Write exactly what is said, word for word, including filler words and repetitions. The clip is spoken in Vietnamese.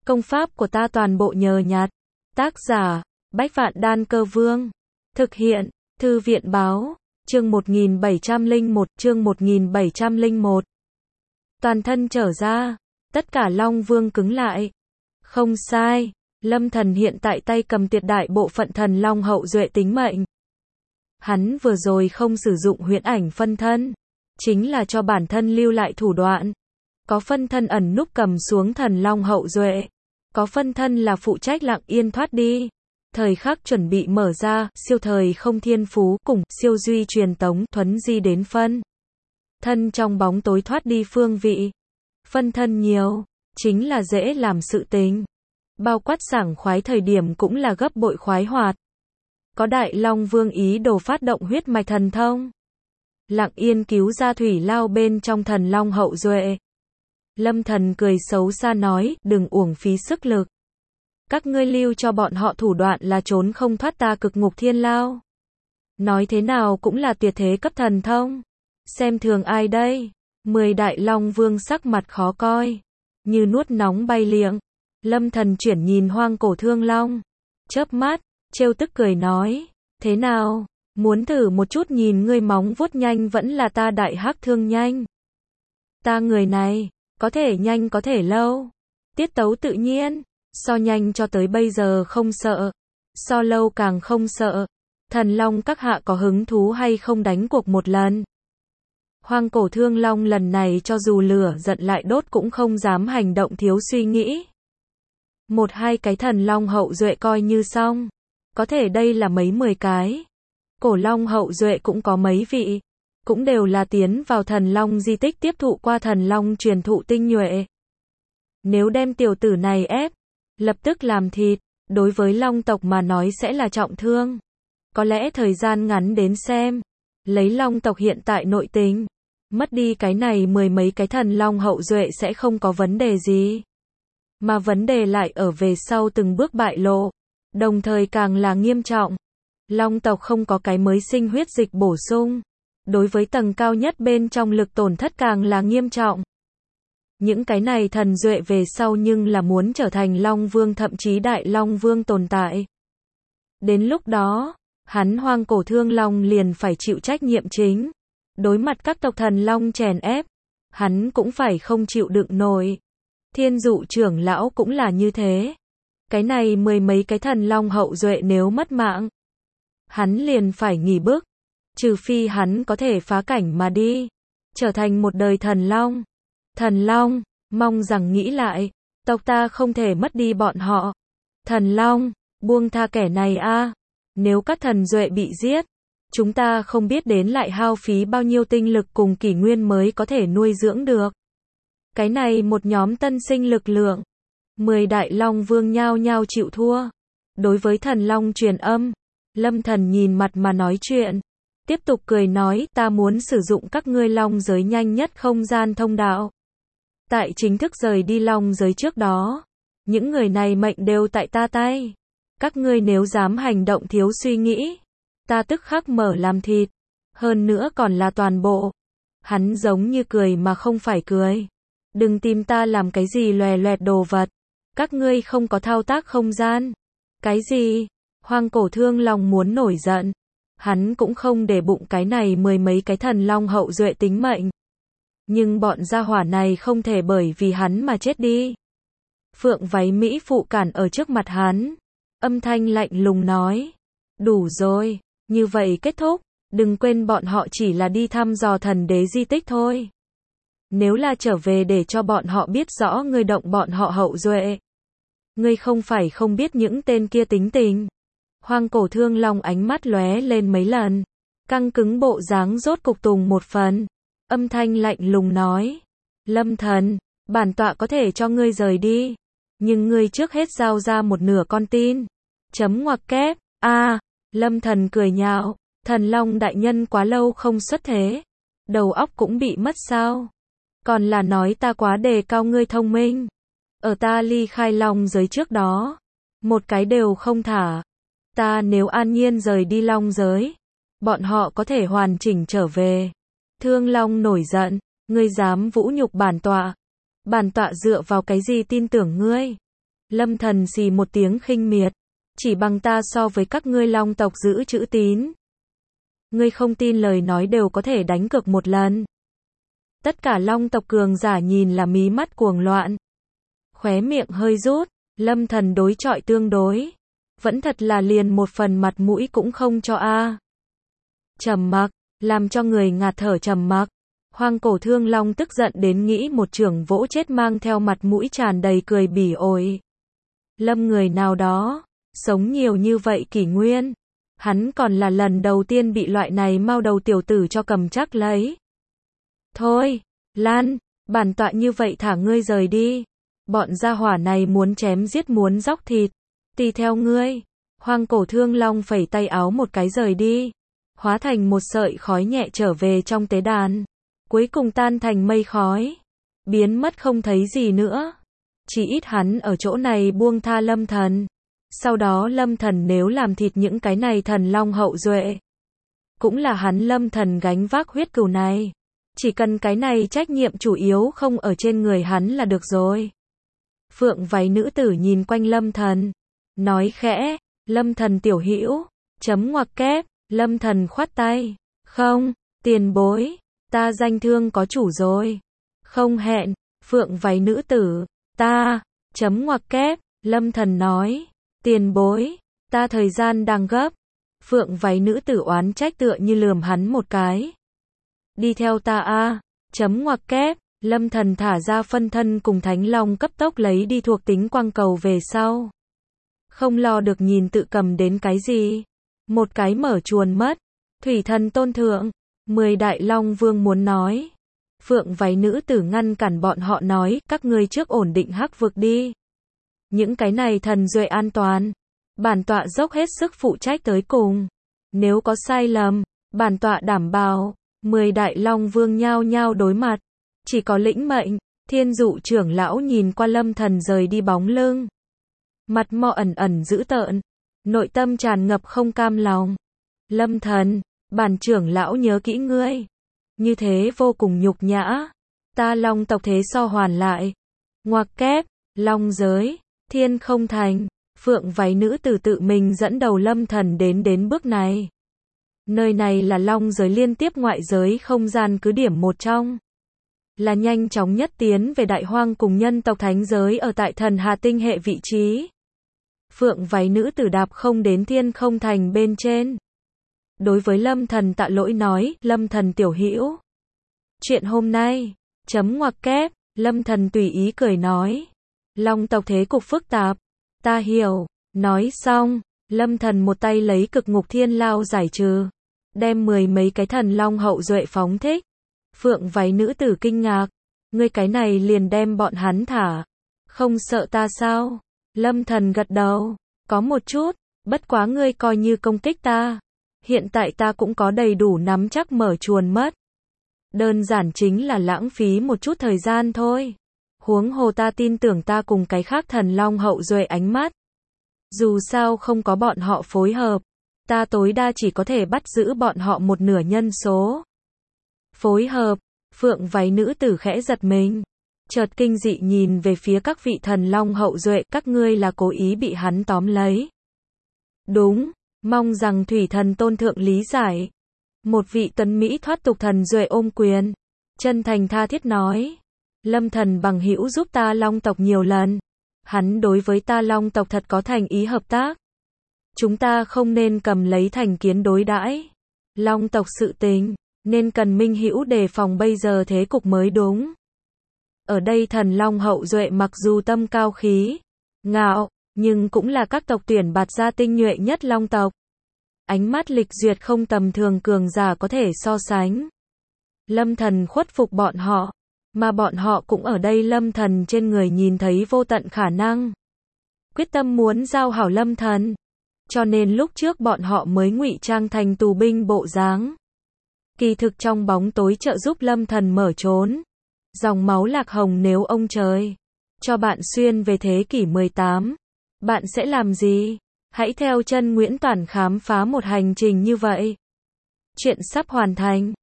Công pháp của ta toàn bộ nhờ nhặt. Tác giả, Bách Vạn Đan Cơ Vương. Thực hiện, Thư viện Báo. Chương một nghìn bảy trăm lẻ một, chương một nghìn bảy trăm lẻ một. Toàn thân trở ra, tất cả Long Vương cứng lại. Không sai, Lâm Thần hiện tại tay cầm tuyệt đại bộ phận thần Long hậu duệ tính mệnh. Hắn vừa rồi không sử dụng huyễn ảnh phân thân, chính là cho bản thân lưu lại thủ đoạn. Có phân thân ẩn núp cầm xuống thần Long hậu duệ, có phân thân là phụ trách lặng yên thoát đi. Thời khắc chuẩn bị mở ra, siêu thời không thiên phú cùng siêu duy truyền tống thuấn di đến phân thân trong bóng tối thoát đi phương vị. Phân thân nhiều, chính là dễ làm sự tình. Bao quát sảng khoái thời điểm cũng là gấp bội khoái hoạt. Có Đại Long Vương ý đồ phát động huyết mạch thần thông, lặng yên cứu ra thủy lao bên trong thần Long hậu duệ. Lâm Thần cười xấu xa nói, đừng uổng phí sức lực. Các ngươi lưu cho bọn họ thủ đoạn là trốn không thoát ta cực ngục thiên lao. Nói thế nào cũng là tuyệt thế cấp thần thông. Xem thường ai đây? Mười Đại Long Vương sắc mặt khó coi, như nuốt nóng bay liệng. Lâm Thần chuyển nhìn Hoang Cổ Thương Long, chớp mắt, trêu tức cười nói, thế nào, muốn thử một chút nhìn ngươi móng vuốt nhanh vẫn là ta Đại Hắc Thương nhanh? Ta người này, có thể nhanh có thể lâu, tiết tấu tự nhiên, so nhanh cho tới bây giờ không sợ, so lâu càng không sợ. Thần Long các hạ có hứng thú hay không đánh cuộc một lần? Hoang Cổ Thương Long lần này cho dù lửa giận lại đốt cũng không dám hành động thiếu suy nghĩ. Một hai cái thần Long hậu duệ coi như xong, có thể đây là mấy mười cái. Cổ Long hậu duệ cũng có mấy vị, cũng đều là tiến vào thần Long di tích tiếp thụ qua thần Long truyền thụ tinh nhuệ. Nếu đem tiểu tử này ép, lập tức làm thịt, đối với Long tộc mà nói sẽ là trọng thương. Có lẽ thời gian ngắn đến xem, lấy Long tộc hiện tại nội tình, mất đi cái này mười mấy cái thần Long hậu duệ sẽ không có vấn đề gì. Mà vấn đề lại ở về sau từng bước bại lộ, đồng thời càng là nghiêm trọng. Long tộc không có cái mới sinh huyết dịch bổ sung, đối với tầng cao nhất bên trong lực tổn thất càng là nghiêm trọng. Những cái này thần duệ về sau nhưng là muốn trở thành Long Vương thậm chí Đại Long Vương tồn tại. Đến lúc đó, hắn Hoang Cổ Thương Long liền phải chịu trách nhiệm chính. Đối mặt các tộc thần Long chèn ép, hắn cũng phải không chịu đựng nổi. Thiên Dụ trưởng lão cũng là như thế. Cái này mười mấy cái thần Long hậu duệ nếu mất mạng, hắn liền phải nghỉ bước. Trừ phi hắn có thể phá cảnh mà đi, trở thành một đời thần Long. Thần Long, mong rằng nghĩ lại, tộc ta không thể mất đi bọn họ. Thần Long, buông tha kẻ này a. Nếu các thần duệ bị giết, chúng ta không biết đến lại hao phí bao nhiêu tinh lực cùng kỷ nguyên mới có thể nuôi dưỡng được. Cái này một nhóm tân sinh lực lượng. Mười Đại Long Vương nhao nhao chịu thua. Đối với thần Long truyền âm, Lâm Thần nhìn mặt mà nói chuyện. Tiếp tục cười nói, ta muốn sử dụng các ngươi Long giới nhanh nhất không gian thông đạo. Tại chính thức rời đi Long giới trước đó, những người này mệnh đều tại ta tay. Các ngươi nếu dám hành động thiếu suy nghĩ, ta tức khắc mở làm thịt. Hơn nữa còn là toàn bộ. Hắn giống như cười mà không phải cười. Đừng tìm ta làm cái gì loè loẹt đồ vật. Các ngươi không có thao tác không gian. Cái gì? Hoang Cổ Thương Long muốn nổi giận. Hắn cũng không để bụng cái này mười mấy cái thần Long hậu duệ tính mệnh. Nhưng bọn gia hỏa này không thể bởi vì hắn mà chết đi. Phượng váy Mỹ phụ cản ở trước mặt hắn. Âm thanh lạnh lùng nói. Đủ rồi, như vậy kết thúc. Đừng quên bọn họ chỉ là đi thăm dò thần đế di tích thôi. Nếu là trở về để cho bọn họ biết rõ ngươi động bọn họ hậu duệ. Ngươi không phải không biết những tên kia tính tình. Hoang Cổ Thương Long ánh mắt lóe lên mấy lần. Căng cứng bộ dáng rốt cục tùng một phần. Âm thanh lạnh lùng nói. Lâm Thần, bản tọa có thể cho ngươi rời đi. Nhưng ngươi trước hết giao ra một nửa con tin. Chấm ngoặc kép. A, à, Lâm Thần cười nhạo. Thần Long đại nhân quá lâu không xuất thế. Đầu óc cũng bị mất sao? Còn là nói ta quá đề cao ngươi thông minh. Ở ta ly khai Long giới trước đó, một cái đều không thả. Ta nếu an nhiên rời đi Long giới, bọn họ có thể hoàn chỉnh trở về. Thương Long nổi giận, ngươi dám vũ nhục bản tọa. Bản tọa dựa vào cái gì tin tưởng ngươi? Lâm Thần xì một tiếng khinh miệt. Chỉ bằng ta so với các ngươi Long tộc giữ chữ tín. Ngươi không tin lời nói đều có thể đánh cược một lần. Tất cả Long tộc cường giả nhìn là mí mắt cuồng loạn. Khóe miệng hơi rút, Lâm Thần đối chọi tương đối. Vẫn thật là liền một phần mặt mũi cũng không cho a. Trầm mặc, làm cho người ngạt thở trầm mặc. Hoang cổ thương long tức giận đến nghĩ một chưởng vỗ chết mang theo mặt mũi tràn đầy cười bỉ ổi. Lâm người nào đó, sống nhiều như vậy kỷ nguyên. Hắn còn là lần đầu tiên bị loại này mau đầu tiểu tử cho cầm chắc lấy. Thôi, Lan, bản tọa như vậy thả ngươi rời đi. Bọn gia hỏa này muốn chém giết muốn dóc thịt. Tùy theo ngươi. Hoang cổ thương long phẩy tay áo một cái rời đi. Hóa thành một sợi khói nhẹ trở về trong tế đàn. Cuối cùng tan thành mây khói. Biến mất không thấy gì nữa. Chỉ ít hắn ở chỗ này buông tha Lâm Thần. Sau đó Lâm Thần nếu làm thịt những cái này thần long hậu duệ. Cũng là hắn Lâm Thần gánh vác huyết cừu này. Chỉ cần cái này trách nhiệm chủ yếu không ở trên người hắn là được rồi. Phượng váy nữ tử nhìn quanh Lâm Thần. Nói khẽ, Lâm Thần tiểu hữu, chấm ngoặc kép, Lâm Thần khoát tay. Không, tiền bối, ta danh thương có chủ rồi. Không hẹn, Phượng váy nữ tử, ta, chấm ngoặc kép, Lâm Thần nói. Tiền bối, ta thời gian đang gấp. Phượng váy nữ tử oán trách tựa như lườm hắn một cái. Đi theo ta a, chấm ngoặc kép, Lâm Thần thả ra phân thân cùng Thánh Long cấp tốc lấy đi thuộc tính quang cầu về sau. Không lo được nhìn tự cầm đến cái gì. Một cái mở chuồn mất. Thủy thần tôn thượng. Mười đại long vương muốn nói. Phượng váy nữ tử ngăn cản bọn họ nói, các ngươi trước ổn định hắc vực đi. Những cái này thần duệ an toàn. Bản tọa dốc hết sức phụ trách tới cùng. Nếu có sai lầm, bản tọa đảm bảo. Mười đại long vương nhao nhao đối mặt. Chỉ có lĩnh mệnh. Thiên dụ trưởng lão nhìn qua Lâm Thần rời đi bóng lưng. Mặt mò ẩn ẩn dữ tợn. Nội tâm tràn ngập không cam lòng. Lâm Thần, bản trưởng lão nhớ kỹ ngươi. Như thế vô cùng nhục nhã. Ta long tộc thế so hoàn lại. Ngoặc kép, long giới, thiên không thành. Phượng váy nữ tử tự mình dẫn đầu Lâm Thần đến đến bước này. Nơi này là long giới liên tiếp ngoại giới không gian cứ điểm một trong. Là nhanh chóng nhất tiến về đại hoang cùng nhân tộc thánh giới ở tại thần hà tinh hệ vị trí. Phượng váy nữ tử đạp không đến thiên không thành bên trên. Đối với Lâm Thần tạ lỗi nói, Lâm Thần tiểu hữu. Chuyện hôm nay, chấm ngoặc kép, Lâm Thần tùy ý cười nói. Long tộc thế cục phức tạp, ta hiểu, nói xong, Lâm Thần một tay lấy cực ngục thiên lao giải trừ. Đem mười mấy cái thần long hậu duệ phóng thích. Phượng váy nữ tử kinh ngạc, ngươi cái này liền đem bọn hắn thả. Không sợ ta sao? Lâm Thần gật đầu, có một chút, bất quá ngươi coi như công kích ta. Hiện tại ta cũng có đầy đủ nắm chắc mở chuồn mất. Đơn giản chính là lãng phí một chút thời gian thôi. Huống hồ ta tin tưởng ta cùng cái khác thần long hậu duệ ánh mắt. Dù sao không có bọn họ phối hợp, ta tối đa chỉ có thể bắt giữ bọn họ một nửa nhân số. Phối hợp, Phượng váy nữ tử khẽ giật mình. Chợt kinh dị nhìn về phía các vị thần long hậu duệ, các ngươi là cố ý bị hắn tóm lấy. Đúng, mong rằng thủy thần tôn thượng lý giải. Một vị tuấn Mỹ thoát tục thần duệ ôm quyền. Chân thành tha thiết nói. Lâm Thần bằng hữu giúp ta long tộc nhiều lần. Hắn đối với ta long tộc thật có thành ý hợp tác. Chúng ta không nên cầm lấy thành kiến đối đãi. Long tộc sự tình, nên cần minh hữu đề phòng bây giờ thế cục mới đúng. Ở đây thần long hậu duệ mặc dù tâm cao khí, ngạo, nhưng cũng là các tộc tuyển bạt ra tinh nhuệ nhất long tộc. Ánh mắt lịch duyệt không tầm thường cường giả có thể so sánh. Lâm Thần khuất phục bọn họ, mà bọn họ cũng ở đây Lâm Thần trên người nhìn thấy vô tận khả năng. Quyết tâm muốn giao hảo Lâm Thần. Cho nên lúc trước bọn họ mới ngụy trang thành tù binh bộ dáng. Kỳ thực trong bóng tối trợ giúp Lâm Thần mở trốn. Dòng máu lạc hồng nếu ông trời cho bạn xuyên về thế kỷ mười tám, bạn sẽ làm gì? Hãy theo chân Nguyễn Toản khám phá một hành trình như vậy. Chuyện sắp hoàn thành.